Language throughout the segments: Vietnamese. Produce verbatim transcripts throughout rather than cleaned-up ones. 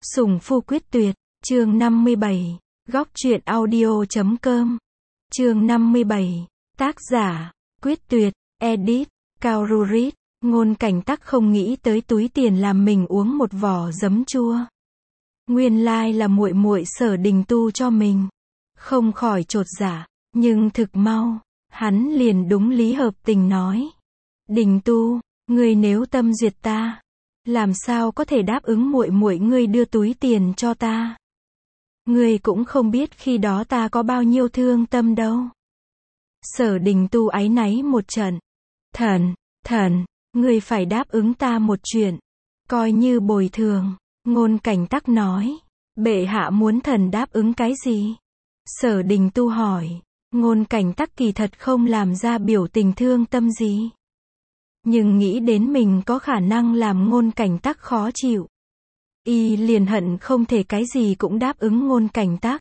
Sủng phu quyết tuyệt, chương năm mươi bảy, góc truyện audio chấm com. Chương năm mươi bảy, tác giả, quyết tuyệt, edit, Cao Rurit, Ngôn Cảnh Tắc không nghĩ tới túi tiền làm mình uống một vỏ giấm chua. Nguyên lai là muội muội Sở Đình Tu cho mình. Không khỏi chột dạ, nhưng thực mau, hắn liền đúng lý hợp tình nói. Đình Tu, ngươi nếu tâm duyệt ta, làm sao có thể đáp ứng muội muội ngươi đưa túi tiền cho ta? Ngươi cũng không biết khi đó ta có bao nhiêu thương tâm đâu. Sở Đình Tu áy náy một trận. Thần, thần, ngươi phải đáp ứng ta một chuyện, coi như bồi thường. Ngôn Cảnh Tắc nói. Bệ hạ muốn thần đáp ứng cái gì? Sở Đình Tu hỏi. Ngôn Cảnh Tắc kỳ thật không làm ra biểu tình thương tâm gì, nhưng nghĩ đến mình có khả năng làm Ngôn Cảnh Tắc khó chịu, y liền hận không thể cái gì cũng đáp ứng Ngôn Cảnh Tắc.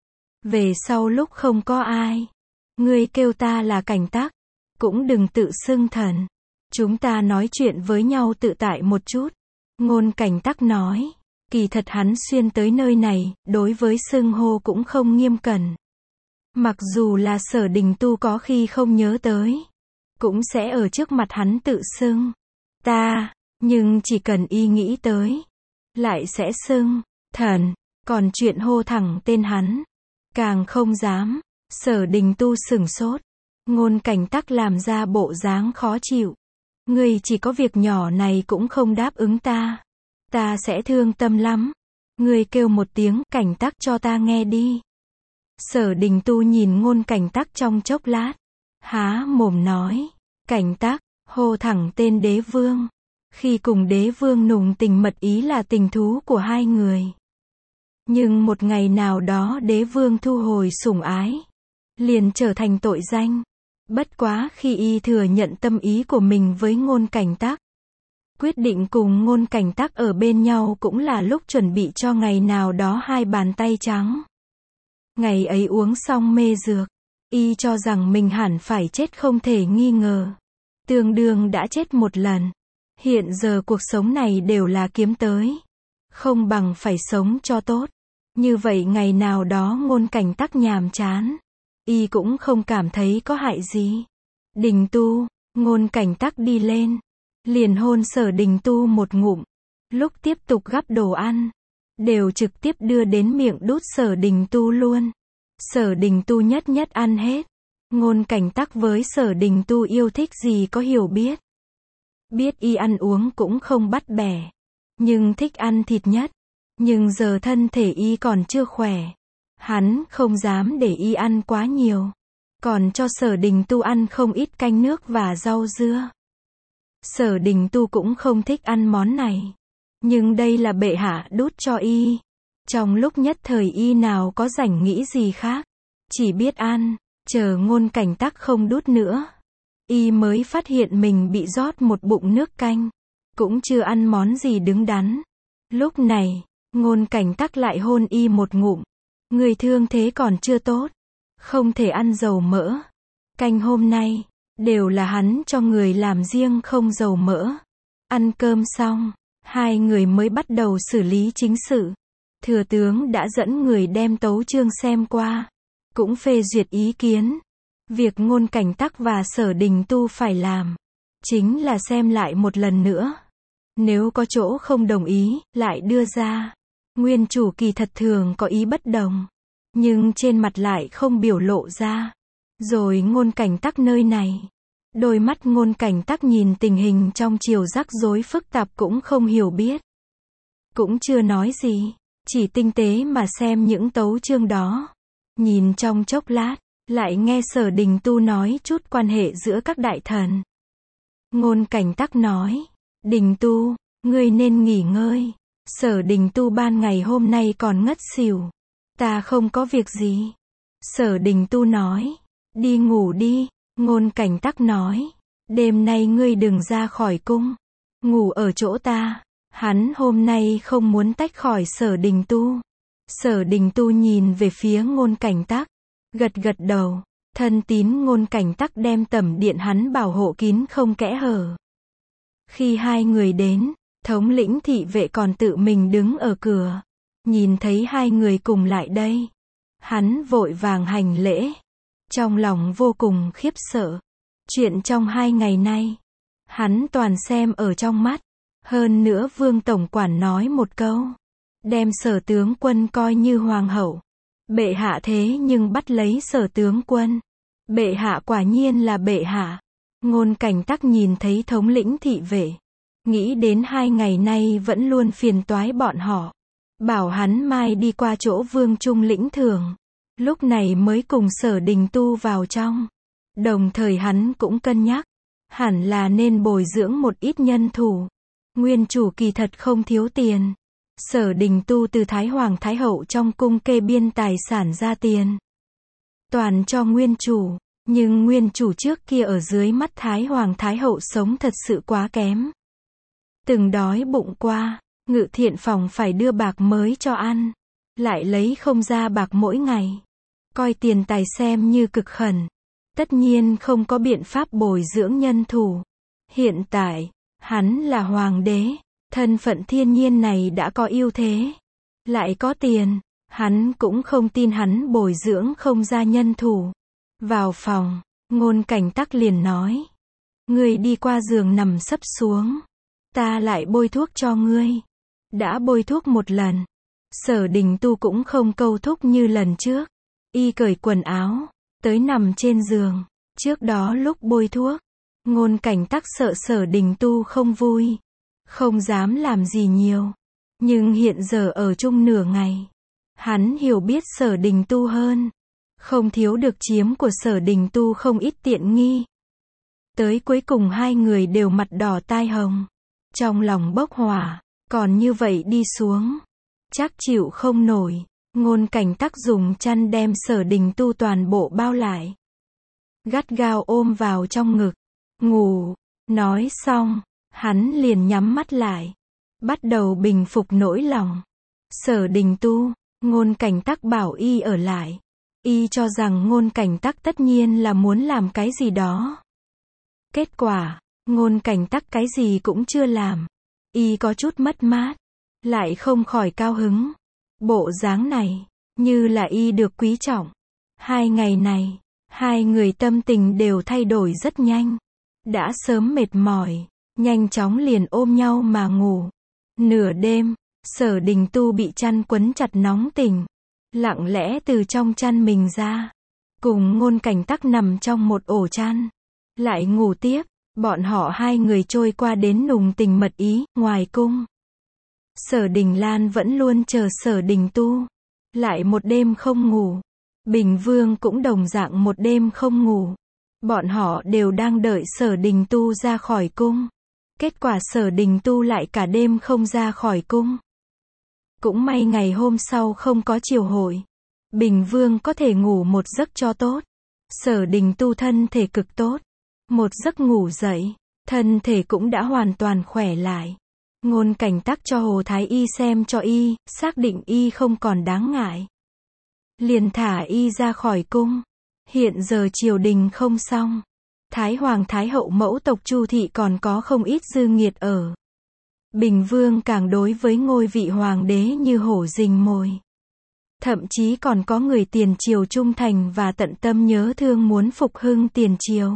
Về sau lúc không có ai, ngươi kêu ta là Cảnh Tắc, cũng đừng tự xưng thần. Chúng ta nói chuyện với nhau tự tại một chút. Ngôn Cảnh Tắc nói. Kỳ thật hắn xuyên tới nơi này, đối với xưng hô cũng không nghiêm cẩn. Mặc dù là Sở Đình Tu có khi không nhớ tới, cũng sẽ ở trước mặt hắn tự xưng ta, nhưng chỉ cần y nghĩ tới, lại sẽ xưng thần, còn chuyện hô thẳng tên hắn, càng không dám. Sở Đình Tu sửng sốt. Ngôn Cảnh Tắc làm ra bộ dáng khó chịu. Ngươi chỉ có việc nhỏ này cũng không đáp ứng ta, ta sẽ thương tâm lắm. Ngươi kêu một tiếng Cảnh Tắc cho ta nghe đi. Sở Đình Tu nhìn Ngôn Cảnh Tắc trong chốc lát, há mồm nói. Cảnh Tắc, hô thẳng tên đế vương. Khi cùng đế vương nùng tình mật ý là tình thú của hai người. Nhưng một ngày nào đó đế vương thu hồi sủng ái, liền trở thành tội danh. Bất quá khi y thừa nhận tâm ý của mình với Ngôn Cảnh Tắc, quyết định cùng Ngôn Cảnh Tắc ở bên nhau cũng là lúc chuẩn bị cho ngày nào đó hai bàn tay trắng. Ngày ấy uống xong mê dược, y cho rằng mình hẳn phải chết không thể nghi ngờ. Tương đương đã chết một lần. Hiện giờ cuộc sống này đều là kiếm tới, không bằng phải sống cho tốt. Như vậy ngày nào đó Ngôn Cảnh Tắc nhàm chán, y cũng không cảm thấy có hại gì. Đình Tu, Ngôn Cảnh Tắc đi lên, liền hôn Sở Đình Tu một ngụm. Lúc tiếp tục gắp đồ ăn, đều trực tiếp đưa đến miệng đút Sở Đình Tu luôn. Sở Đình Tu nhất nhất ăn hết. Ngôn Cảnh Tắc với Sở Đình Tu yêu thích gì có hiểu biết. Biết y ăn uống cũng không bắt bẻ, nhưng thích ăn thịt nhất. Nhưng giờ thân thể y còn chưa khỏe, hắn không dám để y ăn quá nhiều, còn cho Sở Đình Tu ăn không ít canh nước và rau dưa. Sở Đình Tu cũng không thích ăn món này, nhưng đây là bệ hạ đút cho y. Trong lúc nhất thời y nào có rảnh nghĩ gì khác, chỉ biết ăn. Chờ Ngôn Cảnh Tắc không đút nữa, y mới phát hiện mình bị rót một bụng nước canh, cũng chưa ăn món gì đứng đắn. Lúc này, Ngôn Cảnh Tắc lại hôn y một ngụm. Người thương thế còn chưa tốt, không thể ăn dầu mỡ. Canh hôm nay, đều là hắn cho người làm riêng không dầu mỡ. Ăn cơm xong, hai người mới bắt đầu xử lý chính sự. Thừa tướng đã dẫn người đem tấu chương xem qua, cũng phê duyệt ý kiến. Việc Ngôn Cảnh Tắc và Sở Đình Tu phải làm, chính là xem lại một lần nữa. Nếu có chỗ không đồng ý, lại đưa ra. Nguyên chủ kỳ thật thường có ý bất đồng, nhưng trên mặt lại không biểu lộ ra. Rồi Ngôn Cảnh Tắc nơi này, đôi mắt Ngôn Cảnh Tắc nhìn tình hình trong triều rắc rối phức tạp cũng không hiểu biết, cũng chưa nói gì, chỉ tinh tế mà xem những tấu chương đó. Nhìn trong chốc lát, lại nghe Sở Đình Tu nói chút quan hệ giữa các đại thần. Ngôn Cảnh Tắc nói. Đình Tu, ngươi nên nghỉ ngơi. Sở Đình Tu ban ngày hôm nay còn ngất xỉu. Ta không có việc gì. Sở Đình Tu nói. Đi ngủ đi. Ngôn Cảnh Tắc nói. Đêm nay ngươi đừng ra khỏi cung, ngủ ở chỗ ta. Hắn hôm nay không muốn tách khỏi Sở Đình Tu. Sở Đình Tu nhìn về phía Ngôn Cảnh Tắc, gật gật đầu. Thân tín Ngôn Cảnh Tắc đem tẩm điện hắn bảo hộ kín không kẽ hở. Khi hai người đến, thống lĩnh thị vệ còn tự mình đứng ở cửa. Nhìn thấy hai người cùng lại đây, hắn vội vàng hành lễ, trong lòng vô cùng khiếp sợ. Chuyện trong hai ngày nay, hắn toàn xem ở trong mắt. Hơn nữa Vương Tổng Quản nói một câu, đem Sở tướng quân coi như hoàng hậu. Bệ hạ thế nhưng bắt lấy Sở tướng quân. Bệ hạ quả nhiên là bệ hạ. Ngôn Cảnh Tắc nhìn thấy thống lĩnh thị vệ, nghĩ đến hai ngày nay vẫn luôn phiền toái bọn họ, bảo hắn mai đi qua chỗ Vương Trung lĩnh thưởng. Lúc này mới cùng Sở Đình Tu vào trong. Đồng thời hắn cũng cân nhắc, hẳn là nên bồi dưỡng một ít nhân thủ. Nguyên chủ kỳ thật không thiếu tiền. Sở Đình Tu từ Thái Hoàng Thái Hậu trong cung kê biên tài sản ra tiền, toàn cho nguyên chủ. Nhưng nguyên chủ trước kia ở dưới mắt Thái Hoàng Thái Hậu sống thật sự quá kém. Từng đói bụng qua, ngự thiện phòng phải đưa bạc mới cho ăn, lại lấy không ra bạc mỗi ngày. Coi tiền tài xem như cực khẩn. Tất nhiên không có biện pháp bồi dưỡng nhân thủ. Hiện tại, hắn là hoàng đế, thân phận thiên nhiên này đã có ưu thế. Lại có tiền, hắn cũng không tin hắn bồi dưỡng không ra nhân thủ. Vào phòng, Ngôn Cảnh Tắc liền nói. Ngươi đi qua giường nằm sấp xuống. Ta lại bôi thuốc cho ngươi. Đã bôi thuốc một lần. Sở Đình Tu cũng không câu thúc như lần trước. Y cởi quần áo, tới nằm trên giường. Trước đó lúc bôi thuốc, Ngôn Cảnh Tắc sợ Sở Đình Tu không vui, không dám làm gì nhiều. Nhưng hiện giờ ở chung nửa ngày, hắn hiểu biết Sở Đình Tu hơn, không thiếu được chiếm của Sở Đình Tu không ít tiện nghi. Tới cuối cùng hai người đều mặt đỏ tai hồng, trong lòng bốc hỏa, còn như vậy đi xuống, chắc chịu không nổi. Ngôn Cảnh Tắc dùng chăn đem Sở Đình Tu toàn bộ bao lại, gắt gao ôm vào trong ngực, ngủ. Nói xong, hắn liền nhắm mắt lại, bắt đầu bình phục nỗi lòng. Sở Đình Tu, Ngôn Cảnh Tắc bảo y ở lại. Y cho rằng Ngôn Cảnh Tắc tất nhiên là muốn làm cái gì đó. Kết quả, Ngôn Cảnh Tắc cái gì cũng chưa làm. Y có chút mất mát, lại không khỏi cao hứng. Bộ dáng này, như là y được quý trọng. Hai ngày này, hai người tâm tình đều thay đổi rất nhanh. Đã sớm mệt mỏi, nhanh chóng liền ôm nhau mà ngủ. Nửa đêm, Sở Đình Tu bị chăn quấn chặt nóng tỉnh, lặng lẽ từ trong chăn mình ra, cùng Ngôn Cảnh Tắc nằm trong một ổ chăn, lại ngủ tiếp. Bọn họ hai người trôi qua đến nùng tình mật ý. Ngoài cung, Sở Đình Lan vẫn luôn chờ Sở Đình Tu, lại một đêm không ngủ. Bình Vương cũng đồng dạng một đêm không ngủ. Bọn họ đều đang đợi Sở Đình Tu ra khỏi cung. Kết quả Sở Đình Tu lại cả đêm không ra khỏi cung. Cũng may ngày hôm sau không có triều hội, Bình Vương có thể ngủ một giấc cho tốt. Sở Đình Tu thân thể cực tốt, một giấc ngủ dậy, thân thể cũng đã hoàn toàn khỏe lại. Ngôn Cảnh Tắc cho Hồ Thái Y xem cho y, xác định y không còn đáng ngại, liền thả y ra khỏi cung. Hiện giờ triều đình không xong, Thái Hoàng Thái Hậu mẫu tộc Chu thị còn có không ít dư nghiệt ở. Bình Vương càng đối với ngôi vị hoàng đế như hổ rình mồi. Thậm chí còn có người tiền triều trung thành và tận tâm nhớ thương muốn phục hưng tiền triều.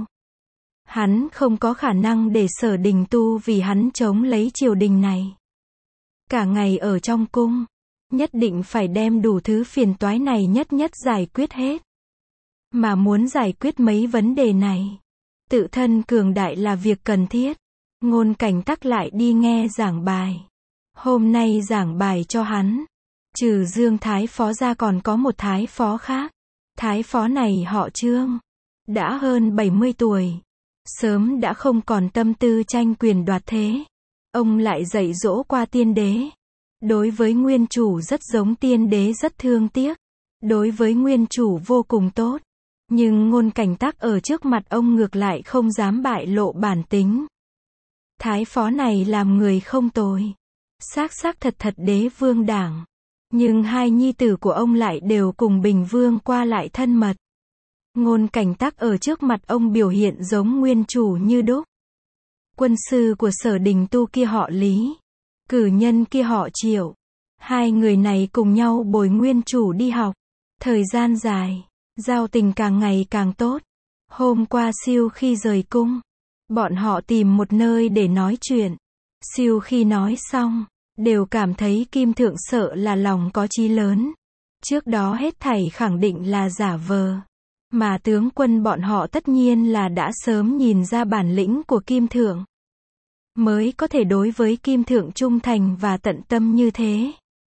Hắn không có khả năng để Sở Đình Tu vì hắn chống lấy triều đình này. Cả ngày ở trong cung, nhất định phải đem đủ thứ phiền toái này nhất nhất giải quyết hết. Mà muốn giải quyết mấy vấn đề này, tự thân cường đại là việc cần thiết. Ngôn Cảnh Tắc lại đi nghe giảng bài. Hôm nay giảng bài cho hắn, trừ Dương Thái Phó ra còn có một Thái Phó khác. Thái Phó này họ Trương, đã hơn bảy mươi tuổi, sớm đã không còn tâm tư tranh quyền đoạt thế. Ông lại dạy dỗ qua tiên đế. Đối với nguyên chủ rất giống tiên đế, rất thương tiếc. Đối với nguyên chủ vô cùng tốt. Nhưng Ngôn Cảnh Tắc ở trước mặt ông ngược lại không dám bại lộ bản tính. Thái Phó này làm người không tồi, xác xác thật thật đế vương đảng. Nhưng hai nhi tử của ông lại đều cùng Bình Vương qua lại thân mật. Ngôn Cảnh Tắc ở trước mặt ông biểu hiện giống nguyên chủ như đúc. Quân sư của Sở Đình Tu kia họ Lý, cử nhân kia họ Triệu. Hai người này cùng nhau bồi nguyên chủ đi học. Thời gian dài, giao tình càng ngày càng tốt. Hôm qua siêu khi rời cung, bọn họ tìm một nơi để nói chuyện. Siêu khi nói xong, đều cảm thấy Kim Thượng sợ là lòng có chí lớn. Trước đó hết thảy khẳng định là giả vờ. Mà tướng quân bọn họ tất nhiên là đã sớm nhìn ra bản lĩnh của Kim Thượng. Mới có thể đối với Kim Thượng trung thành và tận tâm như thế.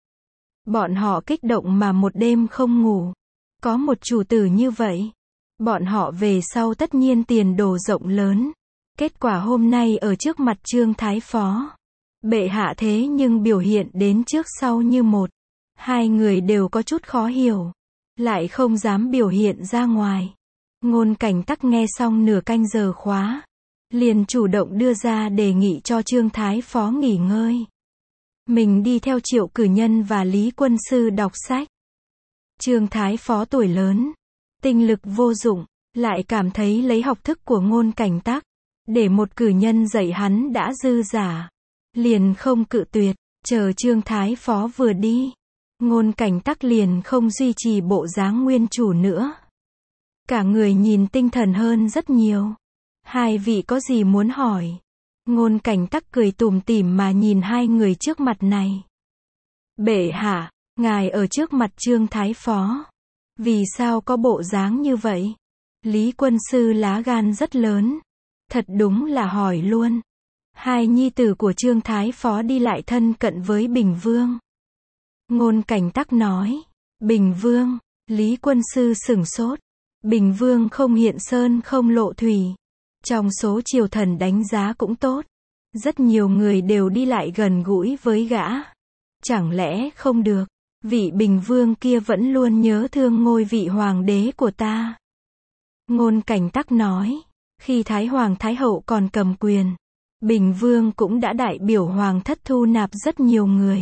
Bọn họ kích động mà một đêm không ngủ. Có một chủ tử như vậy. Bọn họ về sau tất nhiên tiền đồ rộng lớn. Kết quả hôm nay ở trước mặt Trương Thái Phó. Bệ hạ thế nhưng biểu hiện đến trước sau như một. Hai người đều có chút khó hiểu. Lại không dám biểu hiện ra ngoài. Ngôn Cảnh Tắc nghe xong nửa canh giờ khóa. Liền chủ động đưa ra đề nghị cho Trương Thái Phó nghỉ ngơi. Mình đi theo Triệu Cử Nhân và Lý Quân Sư đọc sách. Trương Thái Phó tuổi lớn, tinh lực vô dụng, lại cảm thấy lấy học thức của Ngôn Cảnh Tắc, để một cử nhân dạy hắn đã dư giả. Liền không cự tuyệt, chờ Trương Thái Phó vừa đi. Ngôn Cảnh Tắc liền không duy trì bộ dáng nguyên chủ nữa. Cả người nhìn tinh thần hơn rất nhiều. Hai vị có gì muốn hỏi? Ngôn Cảnh Tắc cười tủm tỉm mà nhìn hai người trước mặt này. Bệ hạ, ngài ở trước mặt Trương Thái Phó. Vì sao có bộ dáng như vậy? Lý Quân Sư lá gan rất lớn. Thật đúng là hỏi luôn. Hai nhi tử của Trương Thái Phó đi lại thân cận với Bình Vương. Ngôn Cảnh Tắc nói. Bình Vương, Lý Quân Sư sửng sốt. Bình Vương không hiện sơn không lộ thủy. Trong số triều thần đánh giá cũng tốt. Rất nhiều người đều đi lại gần gũi với gã. Chẳng lẽ không được? Vị Bình Vương kia vẫn luôn nhớ thương ngôi vị hoàng đế của ta. Ngôn Cảnh Tắc nói. Khi Thái Hoàng Thái Hậu còn cầm quyền, Bình Vương cũng đã đại biểu hoàng thất thu nạp rất nhiều người.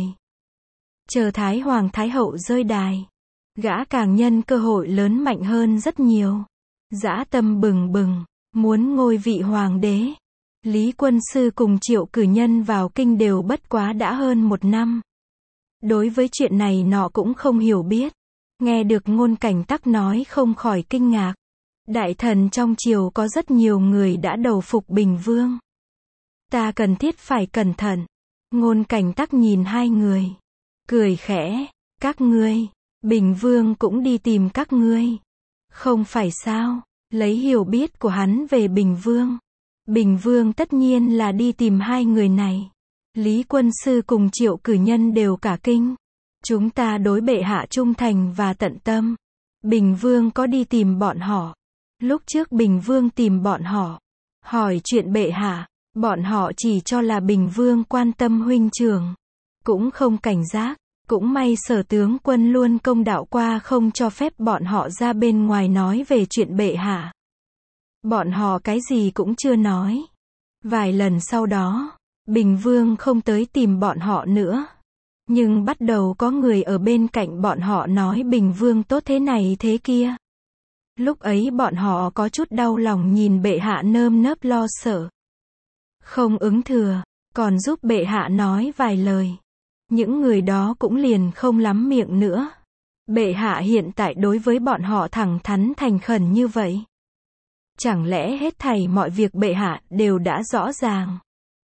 Chờ Thái Hoàng Thái Hậu rơi đài, gã càng nhân cơ hội lớn mạnh hơn rất nhiều. Dã tâm bừng bừng, muốn ngôi vị hoàng đế. Lý Quân Sư cùng Triệu Cử Nhân vào kinh đều bất quá đã hơn một năm. Đối với chuyện này nọ cũng không hiểu biết. Nghe được Ngôn Cảnh Tắc nói không khỏi kinh ngạc. Đại thần trong triều có rất nhiều người đã đầu phục Bình Vương. Ta cần thiết phải cẩn thận. Ngôn Cảnh Tắc nhìn hai người. Cười khẽ. Các ngươi, Bình Vương cũng đi tìm các ngươi. Không phải sao, lấy hiểu biết của hắn về Bình Vương. Bình Vương tất nhiên là đi tìm hai người này. Lý Quân Sư cùng Triệu Cử Nhân đều cả kinh. Chúng ta đối bệ hạ trung thành và tận tâm. Bình Vương có đi tìm bọn họ. Lúc trước Bình Vương tìm bọn họ, hỏi chuyện bệ hạ, bọn họ chỉ cho là Bình Vương quan tâm huynh trưởng, cũng không cảnh giác. Cũng may Sở tướng quân luôn công đạo qua không cho phép bọn họ ra bên ngoài nói về chuyện bệ hạ. Bọn họ cái gì cũng chưa nói. Vài lần sau đó, Bình Vương không tới tìm bọn họ nữa. Nhưng bắt đầu có người ở bên cạnh bọn họ nói Bình Vương tốt thế này thế kia. Lúc ấy bọn họ có chút đau lòng nhìn bệ hạ nơm nớp lo sợ. Không ứng thừa, còn giúp bệ hạ nói vài lời. Những người đó cũng liền không lắm miệng nữa. Bệ hạ hiện tại đối với bọn họ thẳng thắn thành khẩn như vậy. Chẳng lẽ hết thảy mọi việc bệ hạ đều đã rõ ràng?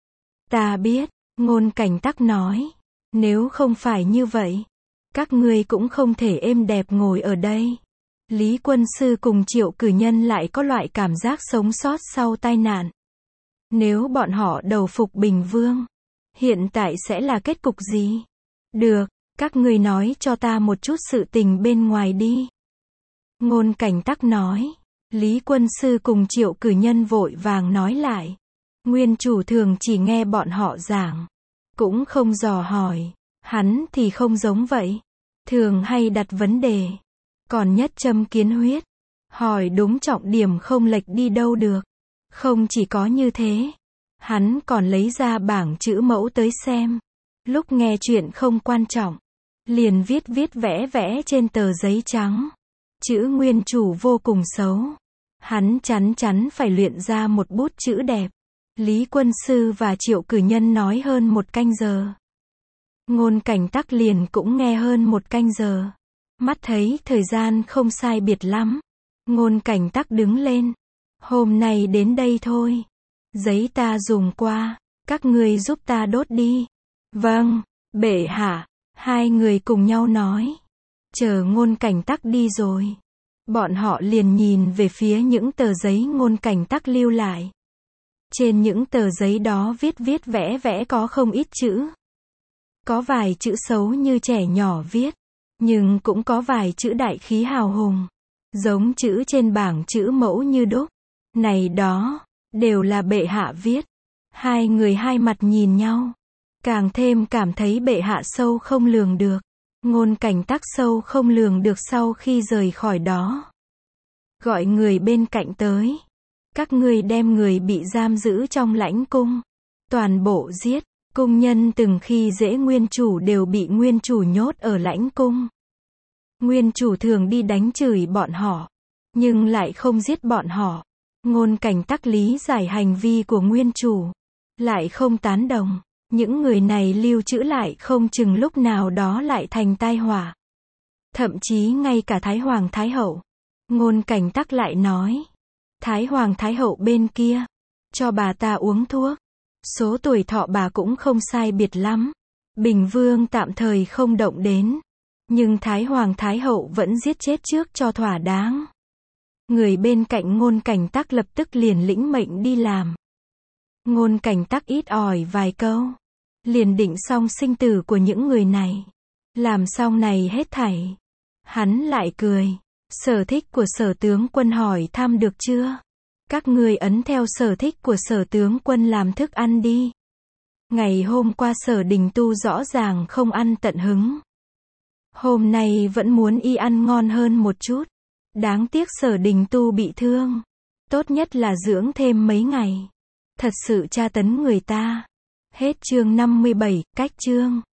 Ta biết, Ngôn Cảnh Tắc nói. Nếu không phải như vậy, các ngươi cũng không thể êm đẹp ngồi ở đây. Lý Quân Sư cùng Triệu Cử Nhân lại có loại cảm giác sống sót sau tai nạn. Nếu bọn họ đầu phục Bình Vương, hiện tại sẽ là kết cục gì? Được, các ngươi nói cho ta một chút sự tình bên ngoài đi. Ngôn Cảnh Tắc nói. Lý Quân Sư cùng Triệu Cử Nhân vội vàng nói lại. Nguyên chủ thường chỉ nghe bọn họ giảng, cũng không dò hỏi. Hắn thì không giống vậy. Thường hay đặt vấn đề, còn nhất châm kiến huyết. Hỏi đúng trọng điểm không lệch đi đâu được. Không chỉ có như thế, hắn còn lấy ra bảng chữ mẫu tới xem. Lúc nghe chuyện không quan trọng, liền viết viết vẽ vẽ trên tờ giấy trắng. Chữ nguyên chủ vô cùng xấu. Hắn chắn chắn phải luyện ra một bút chữ đẹp. Lý Quân Sư và Triệu Cử Nhân nói hơn một canh giờ. Ngôn Cảnh Tắc liền cũng nghe hơn một canh giờ. Mắt thấy thời gian không sai biệt lắm. Ngôn Cảnh Tắc đứng lên. Hôm nay đến đây thôi. Giấy ta dùng qua, các ngươi giúp ta đốt đi. Vâng, bệ hạ. Hai người cùng nhau nói. Chờ Ngôn Cảnh Tắc đi rồi. Bọn họ liền nhìn về phía những tờ giấy Ngôn Cảnh Tắc lưu lại. Trên những tờ giấy đó viết viết vẽ vẽ có không ít chữ. Có vài chữ xấu như trẻ nhỏ viết. Nhưng cũng có vài chữ đại khí hào hùng. Giống chữ trên bảng chữ mẫu như đúc. Này đó, đều là bệ hạ viết. Hai người hai mặt nhìn nhau. Càng thêm cảm thấy bệ hạ sâu không lường được. Ngôn Cảnh Tắc sâu không lường được sau khi rời khỏi đó. Gọi người bên cạnh tới. Các ngươi đem người bị giam giữ trong lãnh cung. Toàn bộ giết. Cung nhân từng khi dễ nguyên chủ đều bị nguyên chủ nhốt ở lãnh cung. Nguyên chủ thường đi đánh chửi bọn họ. Nhưng lại không giết bọn họ. Ngôn Cảnh Tắc lý giải hành vi của nguyên chủ. Lại không tán đồng. Những người này lưu trữ lại không chừng lúc nào đó lại thành tai họa. Thậm chí ngay cả Thái Hoàng Thái Hậu. Ngôn Cảnh Tắc lại nói. Thái Hoàng Thái Hậu bên kia. Cho bà ta uống thuốc. Số tuổi thọ bà cũng không sai biệt lắm. Bình Vương tạm thời không động đến. Nhưng Thái Hoàng Thái Hậu vẫn giết chết trước cho thỏa đáng. Người bên cạnh Ngôn Cảnh Tắc lập tức liền lĩnh mệnh đi làm. Ngôn Cảnh Tắc ít ỏi vài câu. Liền định xong sinh tử của những người này. Làm xong này hết thảy. Hắn lại cười. Sở thích của Sở tướng quân hỏi thăm được chưa? Các ngươi ấn theo sở thích của Sở tướng quân làm thức ăn đi. Ngày hôm qua Sở Đình Tu rõ ràng không ăn tận hứng. Hôm nay vẫn muốn y ăn ngon hơn một chút. Đáng tiếc Sở Đình Tu bị thương. Tốt nhất là dưỡng thêm mấy ngày. Thật sự tra tấn người ta. Hết chương năm mươi bảy, cách chương.